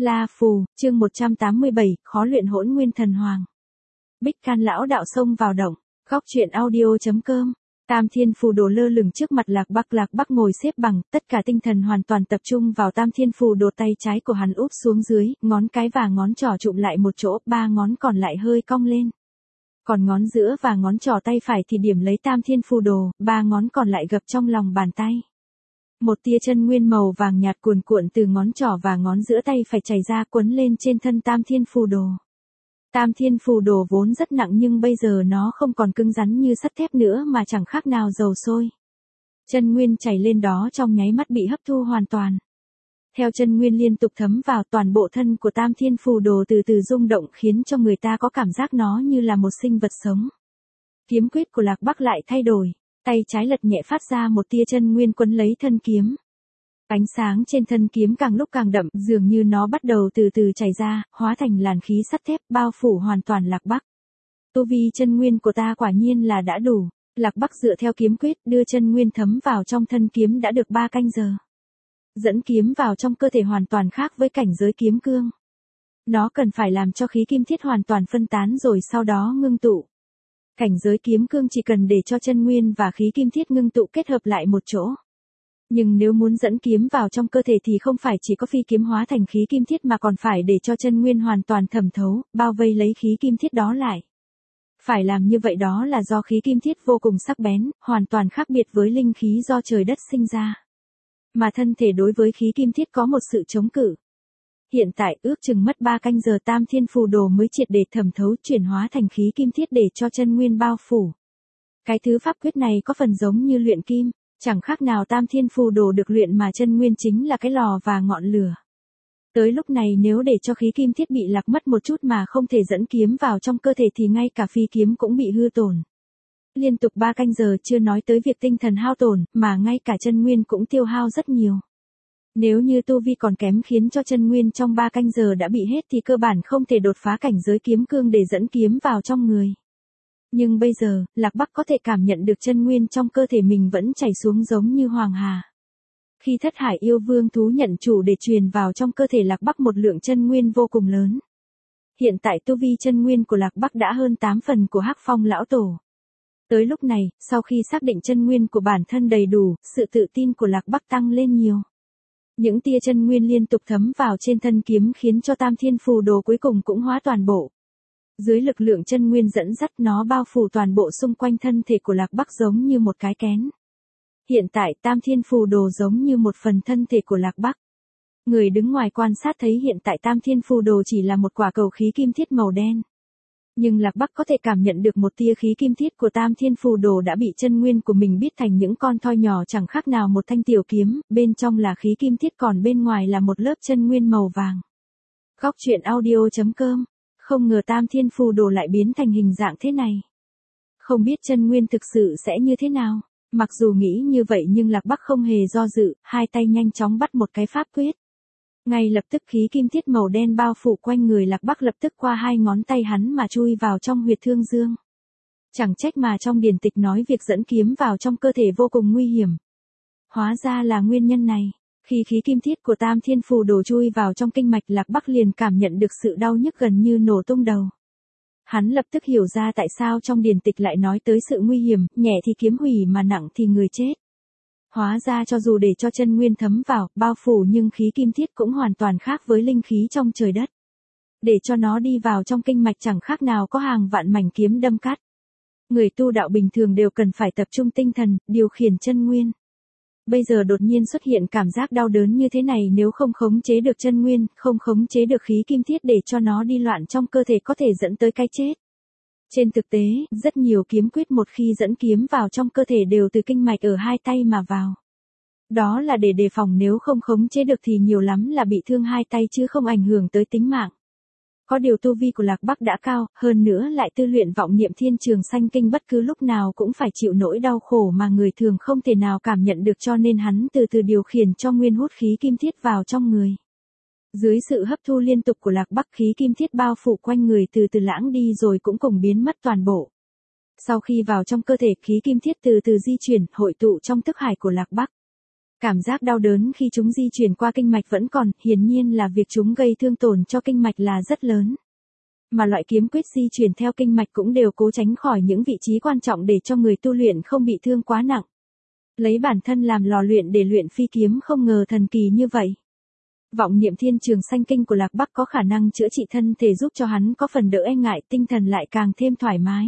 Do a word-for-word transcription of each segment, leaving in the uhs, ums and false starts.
La Phù, chương một trăm tám mươi bảy, khó luyện hỗn nguyên thần hoàng. Bích Can lão đạo xông vào động, góc truyện audio.com. Tam Thiên Phù Đồ lơ lửng trước mặt Lạc Bắc, Lạc Bắc ngồi xếp bằng, tất cả tinh thần hoàn toàn tập trung vào Tam Thiên Phù Đồ, tay trái của hắn úp xuống dưới, ngón cái và ngón trỏ chụm lại một chỗ, ba ngón còn lại hơi cong lên. Còn ngón giữa và ngón trỏ tay phải thì điểm lấy Tam Thiên Phù Đồ, ba ngón còn lại gập trong lòng bàn tay. Một tia chân nguyên màu vàng nhạt cuồn cuộn từ ngón trỏ và ngón giữa tay phải chảy ra, quấn lên trên thân Tam Thiên Phù Đồ. Tam Thiên Phù Đồ vốn rất nặng nhưng bây giờ nó không còn cứng rắn như sắt thép nữa mà chẳng khác nào dầu sôi. Chân nguyên chảy lên đó trong nháy mắt bị hấp thu hoàn toàn. Theo chân nguyên liên tục thấm vào, toàn bộ thân của Tam Thiên Phù Đồ từ từ rung động, khiến cho người ta có cảm giác nó như là một sinh vật sống. Kiếm quyết của Lạc Bắc lại thay đổi. Tay trái lật nhẹ phát ra một tia chân nguyên quấn lấy thân kiếm. Ánh sáng trên thân kiếm càng lúc càng đậm, dường như nó bắt đầu từ từ chảy ra, hóa thành làn khí sắt thép, bao phủ hoàn toàn Lạc Bắc. Tu vi chân nguyên của ta quả nhiên là đã đủ. Lạc Bắc dựa theo kiếm quyết, đưa chân nguyên thấm vào trong thân kiếm đã được ba canh giờ. Dẫn kiếm vào trong cơ thể hoàn toàn khác với cảnh giới kiếm cương. Nó cần phải làm cho khí kim thiết hoàn toàn phân tán rồi sau đó ngưng tụ. Cảnh giới kiếm cương chỉ cần để cho chân nguyên và khí kim thiết ngưng tụ kết hợp lại một chỗ. Nhưng nếu muốn dẫn kiếm vào trong cơ thể thì không phải chỉ có phi kiếm hóa thành khí kim thiết mà còn phải để cho chân nguyên hoàn toàn thẩm thấu, bao vây lấy khí kim thiết đó lại. Phải làm như vậy đó là do khí kim thiết vô cùng sắc bén, hoàn toàn khác biệt với linh khí do trời đất sinh ra. Mà thân thể đối với khí kim thiết có một sự chống cự. Hiện tại ước chừng mất ba canh giờ Tam Thiên Phù Đồ mới triệt để thẩm thấu chuyển hóa thành khí kim thiết để cho chân nguyên bao phủ. Cái thứ pháp quyết này có phần giống như luyện kim, chẳng khác nào Tam Thiên Phù Đồ được luyện mà chân nguyên chính là cái lò và ngọn lửa. Tới lúc này nếu để cho khí kim thiết bị lạc mất một chút mà không thể dẫn kiếm vào trong cơ thể thì ngay cả phi kiếm cũng bị hư tổn. Liên tục ba canh giờ chưa nói tới việc tinh thần hao tổn, mà ngay cả chân nguyên cũng tiêu hao rất nhiều. Nếu như tu vi còn kém khiến cho chân nguyên trong ba canh giờ đã bị hết thì cơ bản không thể đột phá cảnh giới kiếm cương để dẫn kiếm vào trong người. Nhưng bây giờ, Lạc Bắc có thể cảm nhận được chân nguyên trong cơ thể mình vẫn chảy xuống giống như hoàng hà. Khi Thất Hải Yêu Vương thú nhận chủ để truyền vào trong cơ thể Lạc Bắc một lượng chân nguyên vô cùng lớn. Hiện tại tu vi chân nguyên của Lạc Bắc đã hơn tám phần của Hắc Phong lão tổ. Tới lúc này, sau khi xác định chân nguyên của bản thân đầy đủ, sự tự tin của Lạc Bắc tăng lên nhiều. Những tia chân nguyên liên tục thấm vào trên thân kiếm khiến cho Tam Thiên Phù Đồ cuối cùng cũng hóa toàn bộ. Dưới lực lượng chân nguyên dẫn dắt nó bao phủ toàn bộ xung quanh thân thể của Lạc Bắc giống như một cái kén. Hiện tại Tam Thiên Phù Đồ giống như một phần thân thể của Lạc Bắc. Người đứng ngoài quan sát thấy hiện tại Tam Thiên Phù Đồ chỉ là một quả cầu khí kim thiết màu đen. Nhưng Lạc Bắc có thể cảm nhận được một tia khí kim thiết của Tam Thiên Phù Đồ đã bị chân nguyên của mình biết thành những con thoi nhỏ chẳng khác nào một thanh tiểu kiếm, bên trong là khí kim thiết còn bên ngoài là một lớp chân nguyên màu vàng. Góc truyện audio.com. Không ngờ Tam Thiên Phù Đồ lại biến thành hình dạng thế này. Không biết chân nguyên thực sự sẽ như thế nào. Mặc dù nghĩ như vậy nhưng Lạc Bắc không hề do dự, hai tay nhanh chóng bắt một cái pháp quyết. Ngay lập tức khí kim thiết màu đen bao phủ quanh người Lạc Bắc lập tức qua hai ngón tay hắn mà chui vào trong huyệt thương dương. Chẳng trách mà trong điển tịch nói việc dẫn kiếm vào trong cơ thể vô cùng nguy hiểm. Hóa ra là nguyên nhân này. Khi khí kim thiết của Tam Thiên Phù Đồ chui vào trong kinh mạch Lạc Bắc liền cảm nhận được sự đau nhức gần như nổ tung đầu. Hắn lập tức hiểu ra tại sao trong điển tịch lại nói tới sự nguy hiểm, nhẹ thì kiếm hủy mà nặng thì người chết. Hóa ra cho dù để cho chân nguyên thấm vào, bao phủ nhưng khí kim thiết cũng hoàn toàn khác với linh khí trong trời đất. Để cho nó đi vào trong kinh mạch chẳng khác nào có hàng vạn mảnh kiếm đâm cắt. Người tu đạo bình thường đều cần phải tập trung tinh thần, điều khiển chân nguyên. Bây giờ đột nhiên xuất hiện cảm giác đau đớn như thế này, nếu không khống chế được chân nguyên, không khống chế được khí kim thiết để cho nó đi loạn trong cơ thể có thể dẫn tới cái chết. Trên thực tế, rất nhiều kiếm quyết một khi dẫn kiếm vào trong cơ thể đều từ kinh mạch ở hai tay mà vào. Đó là để đề phòng nếu không khống chế được thì nhiều lắm là bị thương hai tay chứ không ảnh hưởng tới tính mạng. Có điều tu vi của Lạc Bắc đã cao, hơn nữa lại tư luyện vọng niệm thiên trường sanh kinh bất cứ lúc nào cũng phải chịu nỗi đau khổ mà người thường không thể nào cảm nhận được cho nên hắn từ từ điều khiển cho nguyên hút khí kim thiết vào trong người. Dưới sự hấp thu liên tục của Lạc Bắc khí kim thiết bao phủ quanh người từ từ lãng đi rồi cũng cùng biến mất toàn bộ. Sau khi vào trong cơ thể khí kim thiết từ từ di chuyển hội tụ trong thức hải của Lạc Bắc. Cảm giác đau đớn khi chúng di chuyển qua kinh mạch vẫn còn, hiển nhiên là việc chúng gây thương tổn cho kinh mạch là rất lớn. Mà loại kiếm quyết di chuyển theo kinh mạch cũng đều cố tránh khỏi những vị trí quan trọng để cho người tu luyện không bị thương quá nặng. Lấy bản thân làm lò luyện để luyện phi kiếm không ngờ thần kỳ như vậy. Vọng niệm thiên trường sanh kinh của Lạc Bắc có khả năng chữa trị thân thể giúp cho hắn có phần đỡ e ngại, tinh thần lại càng thêm thoải mái.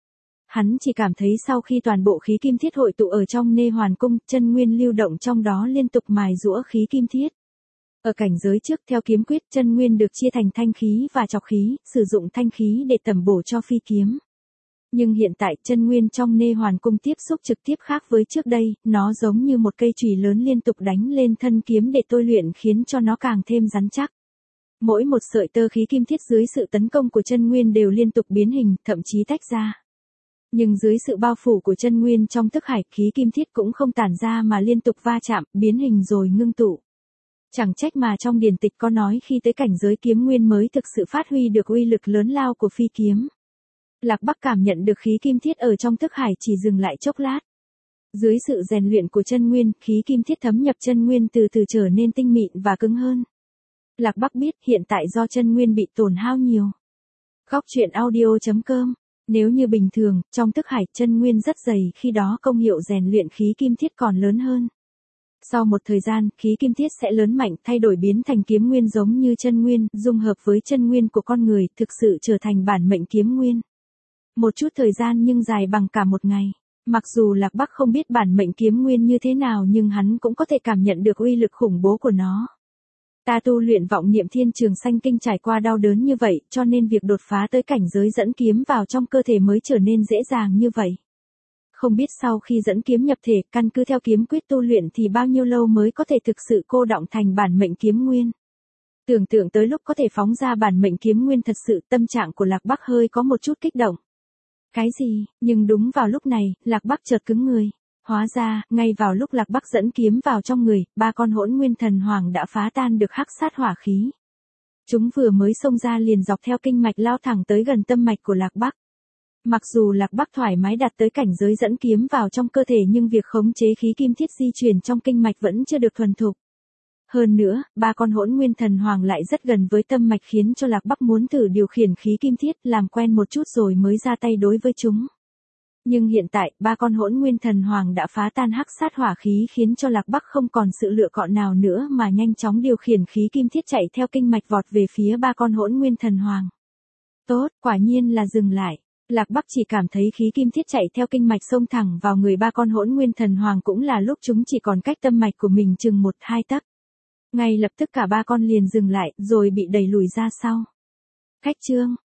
Hắn chỉ cảm thấy sau khi toàn bộ khí kim thiết hội tụ ở trong nê hoàn cung, chân nguyên lưu động trong đó liên tục mài giũa khí kim thiết. Ở cảnh giới trước theo kiếm quyết, chân nguyên được chia thành thanh khí và trọc khí, sử dụng thanh khí để tẩm bổ cho phi kiếm. Nhưng hiện tại chân nguyên trong nê hoàn cung tiếp xúc trực tiếp khác với trước đây, nó giống như một cây chùy lớn liên tục đánh lên thân kiếm để tôi luyện khiến cho nó càng thêm rắn chắc. Mỗi một sợi tơ khí kim thiết dưới sự tấn công của chân nguyên đều liên tục biến hình, thậm chí tách ra. Nhưng dưới sự bao phủ của chân nguyên trong thức hải, khí kim thiết cũng không tản ra mà liên tục va chạm, biến hình rồi ngưng tụ. Chẳng trách mà trong điển tịch có nói khi tới cảnh giới kiếm nguyên mới thực sự phát huy được uy lực lớn lao của phi kiếm. Lạc Bắc cảm nhận được khí kim thiết ở trong thức hải chỉ dừng lại chốc lát. Dưới sự rèn luyện của chân nguyên, khí kim thiết thấm nhập chân nguyên từ từ trở nên tinh mịn và cứng hơn. Lạc Bắc biết hiện tại do chân nguyên bị tổn hao nhiều. Góc truyện audio chấm com. Nếu như bình thường, trong thức hải chân nguyên rất dày, khi đó công hiệu rèn luyện khí kim thiết còn lớn hơn. Sau một thời gian, khí kim thiết sẽ lớn mạnh, thay đổi biến thành kiếm nguyên giống như chân nguyên, dung hợp với chân nguyên của con người, thực sự trở thành bản mệnh kiếm nguyên. Một chút thời gian nhưng dài bằng cả một ngày. Mặc dù Lạc Bắc không biết bản mệnh kiếm nguyên như thế nào nhưng hắn cũng có thể cảm nhận được uy lực khủng bố của nó. Ta tu luyện vọng niệm thiên trường sanh kinh trải qua đau đớn như vậy, cho nên việc đột phá tới cảnh giới dẫn kiếm vào trong cơ thể mới trở nên dễ dàng như vậy. Không biết sau khi dẫn kiếm nhập thể, căn cứ theo kiếm quyết tu luyện thì bao nhiêu lâu mới có thể thực sự cô đọng thành bản mệnh kiếm nguyên. Tưởng tượng tới lúc có thể phóng ra bản mệnh kiếm nguyên thật sự, tâm trạng của Lạc Bắc hơi có một chút kích động. Cái gì? Nhưng đúng vào lúc này, Lạc Bắc chợt cứng người. Hóa ra, ngay vào lúc Lạc Bắc dẫn kiếm vào trong người, ba con hỗn nguyên thần hoàng đã phá tan được hắc sát hỏa khí. Chúng vừa mới xông ra liền dọc theo kinh mạch lao thẳng tới gần tâm mạch của Lạc Bắc. Mặc dù Lạc Bắc thoải mái đạt tới cảnh giới dẫn kiếm vào trong cơ thể nhưng việc khống chế khí kim thiết di chuyển trong kinh mạch vẫn chưa được thuần thục. Hơn nữa, ba con hỗn nguyên thần hoàng lại rất gần với tâm mạch khiến cho Lạc Bắc muốn thử điều khiển khí kim thiết, làm quen một chút rồi mới ra tay đối với chúng. Nhưng hiện tại, ba con hỗn nguyên thần hoàng đã phá tan hắc sát hỏa khí khiến cho Lạc Bắc không còn sự lựa chọn nào nữa mà nhanh chóng điều khiển khí kim thiết chạy theo kinh mạch vọt về phía ba con hỗn nguyên thần hoàng. Tốt, quả nhiên là dừng lại. Lạc Bắc chỉ cảm thấy khí kim thiết chạy theo kinh mạch xông thẳng vào người ba con hỗn nguyên thần hoàng cũng là lúc chúng chỉ còn cách tâm mạch của mình chừng một hai tấc. Ngay lập tức cả ba con liền dừng lại rồi bị đẩy lùi ra sau. Khách chương.